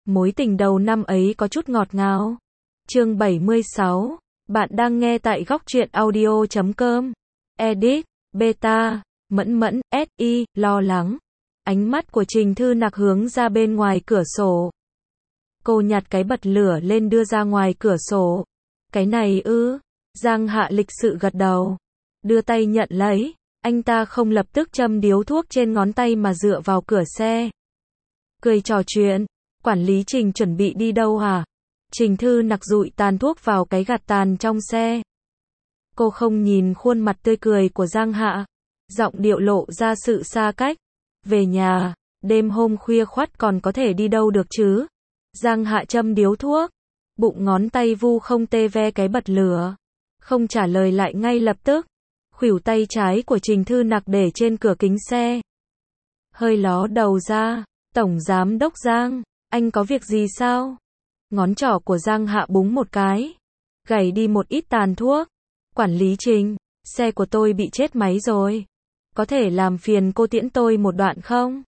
Mối tình đầu năm ấy có chút ngọt ngào. Chương 76. Bạn đang nghe tại góc truyện audio.com. Edit, beta, mẫn, SI, lo lắng. Ánh mắt của Trình Thư Nặc hướng ra bên ngoài cửa sổ. Cô nhặt cái bật lửa lên đưa ra ngoài cửa sổ. Cái này ư? Giang Hạ lịch sự gật đầu. Đưa tay nhận lấy. Anh ta không lập tức châm điếu thuốc trên ngón tay mà dựa vào cửa xe. Cười trò chuyện. Quản lý Trình chuẩn bị đi đâu hả? Trình Thư Nặc dụi tàn thuốc vào cái gạt tàn trong xe. Cô không nhìn khuôn mặt tươi cười của Giang Hạ. Giọng điệu lộ ra sự xa cách. Về nhà, đêm hôm khuya khoắt còn có thể đi đâu được chứ? Giang Hạ châm điếu thuốc. Bụng ngón tay vu không tê ve cái bật lửa. Không trả lời lại ngay lập tức. Khuỷu tay trái của Trình Thư Nặc để trên cửa kính xe. Hơi ló đầu ra. Tổng giám đốc Giang, anh có việc gì sao? Ngón trỏ của Giang Hạ búng một cái. Gảy đi một ít tàn thuốc. Quản lý Trình, xe của tôi bị chết máy rồi. Có thể làm phiền cô tiễn tôi một đoạn không?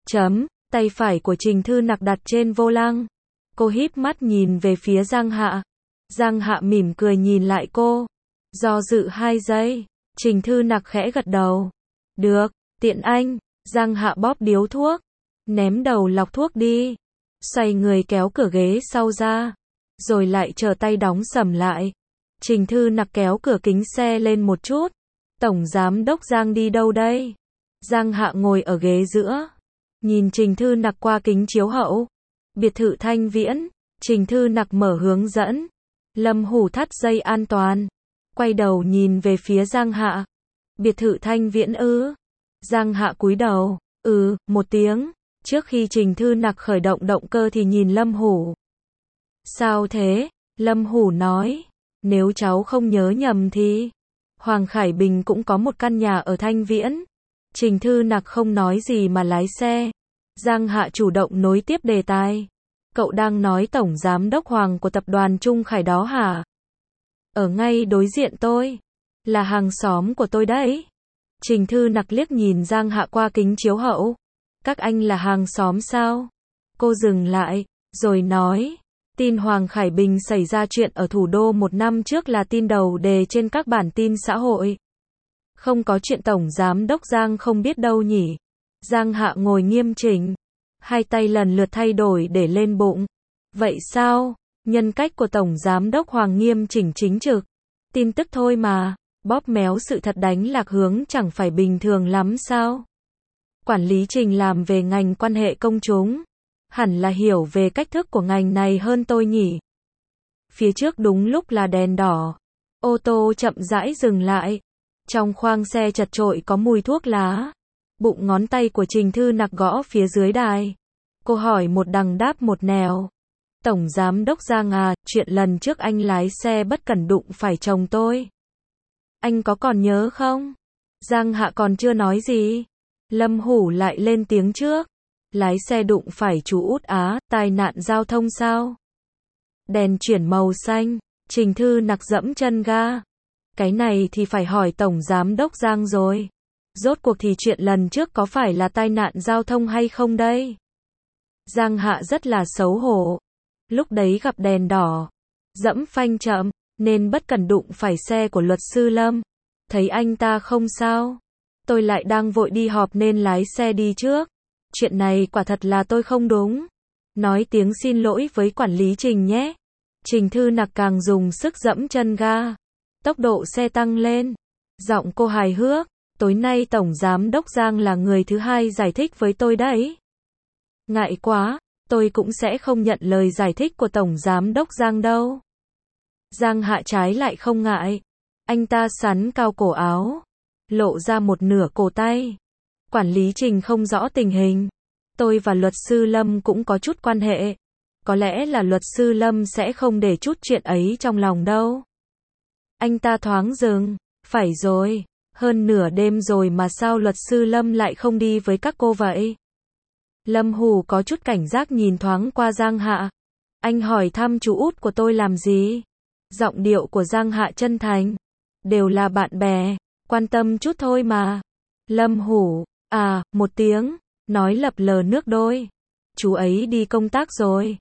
Tay phải của Trình Thư Nặc đặt trên vô lăng. Cô híp mắt nhìn về phía Giang Hạ. Giang Hạ mỉm cười nhìn lại cô. Do dự 2 giây. Trình Thư Nặc khẽ gật đầu. Được, tiện anh. Giang Hạ bóp điếu thuốc. Ném đầu lọc thuốc đi. Xoay người kéo cửa ghế sau ra. Rồi lại chờ tay đóng sầm lại. Trình Thư Nặc kéo cửa kính xe lên một chút. Tổng giám đốc Giang đi đâu đây? Giang Hạ ngồi ở ghế giữa. Nhìn Trình Thư Nặc qua kính chiếu hậu. Biệt thự Thanh Viễn. Trình Thư Nặc mở hướng dẫn. Lâm Hủ thắt dây an toàn. Quay đầu nhìn về phía Giang Hạ. Biệt thự Thanh Viễn ư? Giang Hạ cúi đầu. Một tiếng. Trước khi Trình Thư Nặc khởi động động cơ thì nhìn Lâm Hủ. Sao thế? Lâm Hủ nói. Nếu cháu không nhớ nhầm thì Hoàng Khải Bình cũng có một căn nhà ở Thanh Viễn. Trình Thư Nặc không nói gì mà lái xe. Giang Hạ chủ động nối tiếp đề tài. Cậu đang nói tổng giám đốc Hoàng của tập đoàn Trung Khải đó hả? Ở ngay đối diện tôi. Là hàng xóm của tôi đấy. Trình Thư Nặc liếc nhìn Giang Hạ qua kính chiếu hậu. Các anh là hàng xóm sao? Cô dừng lại, rồi nói. Tin Hoàng Khải Bình xảy ra chuyện ở thủ đô 1 năm trước là tin đầu đề trên các bản tin xã hội. Không có chuyện tổng giám đốc Giang không biết đâu nhỉ? Giang Hạ ngồi nghiêm chỉnh. 2 tay lần lượt thay đổi để lên bụng. Vậy sao? Nhân cách của tổng giám đốc Hoàng nghiêm chỉnh chính trực. Tin tức thôi mà. Bóp méo sự thật đánh lạc hướng chẳng phải bình thường lắm sao? Quản lý Trình làm về ngành quan hệ công chúng. Hẳn là hiểu về cách thức của ngành này hơn tôi nhỉ. Phía trước đúng lúc là đèn đỏ. Ô tô chậm rãi dừng lại. Trong khoang xe chật chội có mùi thuốc lá. Bụng ngón tay của Trình Thư Nặc gõ phía dưới đài. Cô hỏi một đằng đáp một nẻo. Tổng giám đốc Giang à, chuyện lần trước anh lái xe bất cẩn đụng phải chồng tôi. Anh có còn nhớ không? Giang Hạ còn chưa nói gì. Lâm Hủ lại lên tiếng trước. Lái xe đụng phải chú Út Á, tai nạn giao thông sao? Đèn chuyển màu xanh. Trình Thư Nặc dẫm chân ga. Cái này thì phải hỏi tổng giám đốc Giang rồi. Rốt cuộc thì chuyện lần trước có phải là tai nạn giao thông hay không đây? Giang Hạ rất là xấu hổ. Lúc đấy gặp đèn đỏ. Dẫm phanh chậm, nên bất cẩn đụng phải xe của luật sư Lâm. Thấy anh ta không sao. Tôi lại đang vội đi họp nên lái xe đi trước. Chuyện này quả thật là tôi không đúng. Nói tiếng xin lỗi với quản lý Trình nhé. Trình Thư Nặc càng dùng sức dẫm chân ga. Tốc độ xe tăng lên. Giọng cô hài hước. Tối nay tổng giám đốc Giang là người thứ 2 giải thích với tôi đấy. Ngại quá, tôi cũng sẽ không nhận lời giải thích của tổng giám đốc Giang đâu. Giang Hạ trái lại không ngại. Anh ta xắn cao cổ áo. Lộ ra một nửa cổ tay. Quản lý Trình không rõ tình hình. Tôi và luật sư Lâm cũng có chút quan hệ. Có lẽ là luật sư Lâm sẽ không để chút chuyện ấy trong lòng đâu. Anh ta thoáng dừng. Phải rồi. Hơn nửa đêm rồi mà sao luật sư Lâm lại không đi với các cô vậy? Lâm Hủ có chút cảnh giác nhìn thoáng qua Giang Hạ. Anh hỏi thăm chú út của tôi làm gì? Giọng điệu của Giang Hạ chân thành. Đều là bạn bè. Quan tâm chút thôi mà. Lâm Hủ. À, một tiếng. Nói lập lờ nước đôi. Chú ấy đi công tác rồi.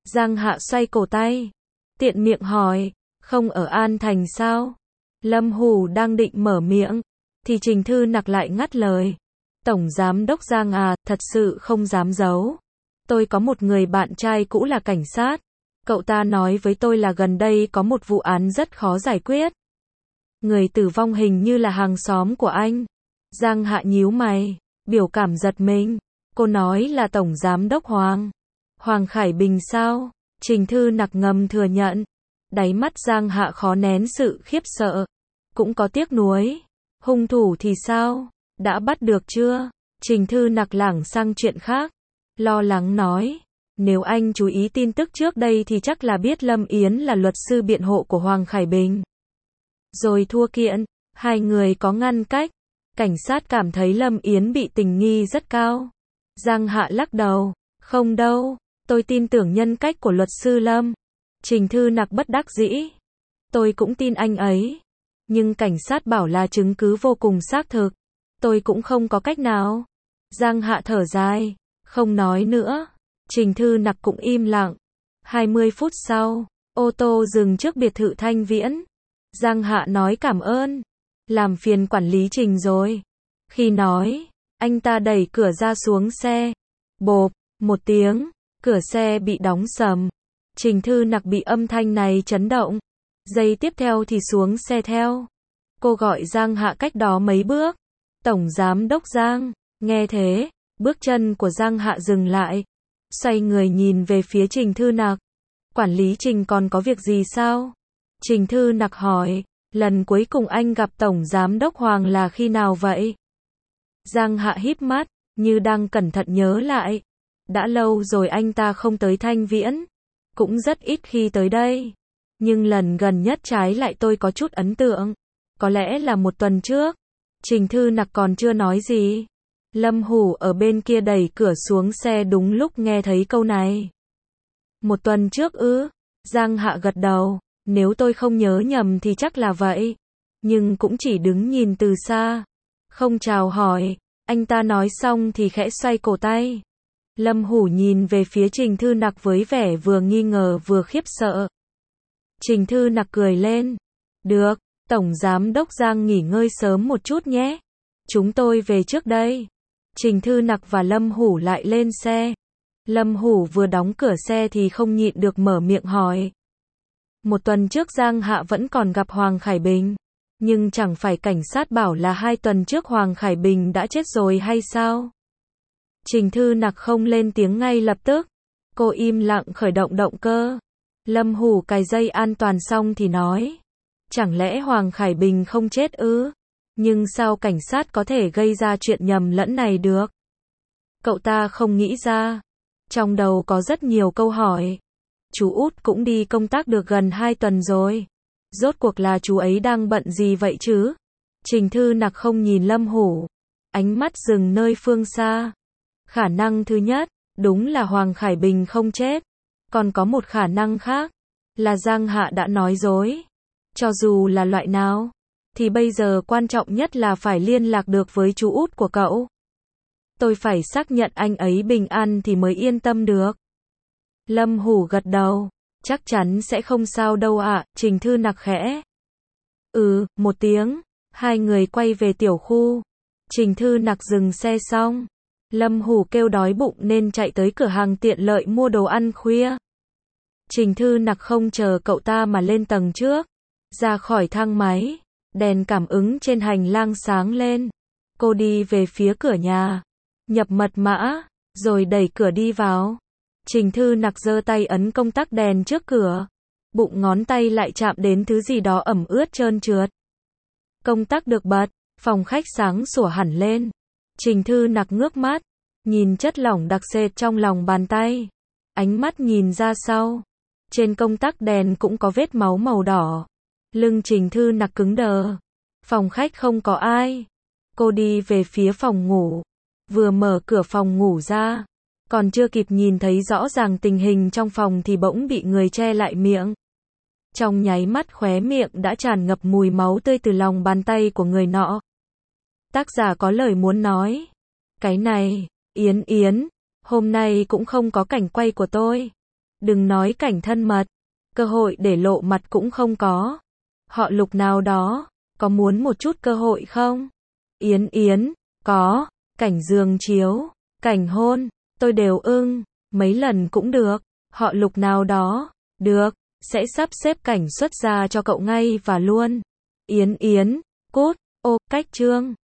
Giang Hạ xoay cổ tay, tiện miệng hỏi, không ở An Thành sao? Lâm Hủ đang định mở miệng, thì Trình Thư Nặc lại ngắt lời. Tổng Giám đốc Giang à, thật sự không dám giấu. Tôi có một người bạn trai cũ là cảnh sát. Cậu ta nói với tôi là gần đây có một vụ án rất khó giải quyết. Người tử vong hình như là hàng xóm của anh. Giang Hạ nhíu mày, biểu cảm giật mình. Cô nói là Tổng Giám đốc Hoàng Khải Bình sao? Trình Thư Nặc ngầm thừa nhận. Đáy mắt Giang Hạ khó nén sự khiếp sợ. Cũng có tiếc nuối. Hung thủ thì sao? Đã bắt được chưa? Trình Thư Nặc lảng sang chuyện khác. Lo lắng nói. Nếu anh chú ý tin tức trước đây thì chắc là biết Lâm Yến là luật sư biện hộ của Hoàng Khải Bình. Rồi thua kiện, hai người có ngăn cách. Cảnh sát cảm thấy Lâm Yến bị tình nghi rất cao. Giang Hạ lắc đầu. Không đâu, tôi tin tưởng nhân cách của luật sư Lâm. Trình Thư Nặc bất đắc dĩ. Tôi cũng tin anh ấy. Nhưng cảnh sát bảo là chứng cứ vô cùng xác thực. Tôi cũng không có cách nào. Giang Hạ thở dài, không nói nữa. Trình Thư Nặc cũng im lặng. 20 phút sau, ô tô dừng trước biệt thự Thanh Viễn. Giang Hạ nói cảm ơn. Làm phiền quản lý Trình rồi. Khi nói, anh ta đẩy cửa ra xuống xe. Bộp, một tiếng, cửa xe bị đóng sầm. Trình Thư Nặc bị âm thanh này chấn động. Giây tiếp theo thì xuống xe theo. Cô gọi Giang Hạ cách đó mấy bước. Tổng Giám đốc Giang. Nghe thế, bước chân của Giang Hạ dừng lại. Xoay người nhìn về phía Trình Thư Nặc. Quản lý Trình còn có việc gì sao? Trình Thư Nặc hỏi. Lần cuối cùng anh gặp Tổng Giám đốc Hoàng là khi nào vậy? Giang Hạ híp mắt, như đang cẩn thận nhớ lại. Đã lâu rồi anh ta không tới Thanh Viễn. Cũng rất ít khi tới đây. Nhưng lần gần nhất trái lại tôi có chút ấn tượng. Có lẽ là một tuần trước. Trình Thư Nặc còn chưa nói gì. Lâm Hủ ở bên kia đẩy cửa xuống xe đúng lúc nghe thấy câu này. Một tuần trước ư? Giang Hạ gật đầu. Nếu tôi không nhớ nhầm thì chắc là vậy. Nhưng cũng chỉ đứng nhìn từ xa. Không chào hỏi. Anh ta nói xong thì khẽ xoay cổ tay. Lâm Hủ nhìn về phía Trình Thư Nặc với vẻ vừa nghi ngờ vừa khiếp sợ. Trình Thư Nặc cười lên. Được, Tổng Giám đốc Giang nghỉ ngơi sớm một chút nhé. Chúng tôi về trước đây. Trình Thư Nặc và Lâm Hủ lại lên xe. Lâm Hủ vừa đóng cửa xe thì không nhịn được mở miệng hỏi. Một tuần trước Giang Hạ vẫn còn gặp Hoàng Khải Bình. Nhưng chẳng phải cảnh sát bảo là 2 tuần trước Hoàng Khải Bình đã chết rồi hay sao? Trình Thư Nặc không lên tiếng ngay lập tức. Cô im lặng khởi động động cơ. Lâm Hủ cài dây an toàn xong thì nói. Chẳng lẽ Hoàng Khải Bình không chết ư? Nhưng sao cảnh sát có thể gây ra chuyện nhầm lẫn này được? Cậu ta không nghĩ ra. Trong đầu có rất nhiều câu hỏi. Chú út cũng đi công tác được gần 2 tuần rồi. Rốt cuộc là chú ấy đang bận gì vậy chứ? Trình Thư Nặc không nhìn Lâm Hủ. Ánh mắt dừng nơi phương xa. Khả năng thứ nhất, đúng là Hoàng Khải Bình không chết. Còn có một khả năng khác, là Giang Hạ đã nói dối. Cho dù là loại nào, thì bây giờ quan trọng nhất là phải liên lạc được với chú út của cậu. Tôi phải xác nhận anh ấy bình an thì mới yên tâm được. Lâm Hủ gật đầu. Chắc chắn sẽ không sao đâu ạ. Trình Thư Nặc khẽ. Một tiếng. Hai người quay về tiểu khu. Trình Thư Nặc dừng xe xong. Lâm Hủ kêu đói bụng nên chạy tới cửa hàng tiện lợi mua đồ ăn khuya. Trình Thư Nặc không chờ cậu ta mà lên tầng trước. Ra khỏi thang máy. Đèn cảm ứng trên hành lang sáng lên. Cô đi về phía cửa nhà. Nhập mật mã. Rồi đẩy cửa đi vào. Trình Thư Nặc giơ tay ấn công tắc đèn trước cửa. Bụng ngón tay lại chạm đến thứ gì đó ẩm ướt trơn trượt. Công tắc được bật. Phòng khách sáng sủa hẳn lên. Trình Thư Nặc ngước mắt. Nhìn chất lỏng đặc sệt trong lòng bàn tay. Ánh mắt nhìn ra sau. Trên công tắc đèn cũng có vết máu màu đỏ. Lưng Trình Thư Nặc cứng đờ. Phòng khách không có ai. Cô đi về phía phòng ngủ. Vừa mở cửa phòng ngủ ra. Còn chưa kịp nhìn thấy rõ ràng tình hình trong phòng thì bỗng bị người che lại miệng. Trong nháy mắt khóe miệng đã tràn ngập mùi máu tươi từ lòng bàn tay của người nọ. Tác giả có lời muốn nói. Cái này, Yến, hôm nay cũng không có cảnh quay của tôi. Đừng nói cảnh thân mật, cơ hội để lộ mặt cũng không có. Họ Lục nào đó, có muốn một chút cơ hội không? Yến Yến, có, cảnh giường chiếu, cảnh hôn, tôi đều ưng, mấy lần cũng được. Họ Lục nào đó, được, sẽ sắp xếp cảnh xuất ra cho cậu ngay và luôn. Yến Yến, cút, ô, cách chương.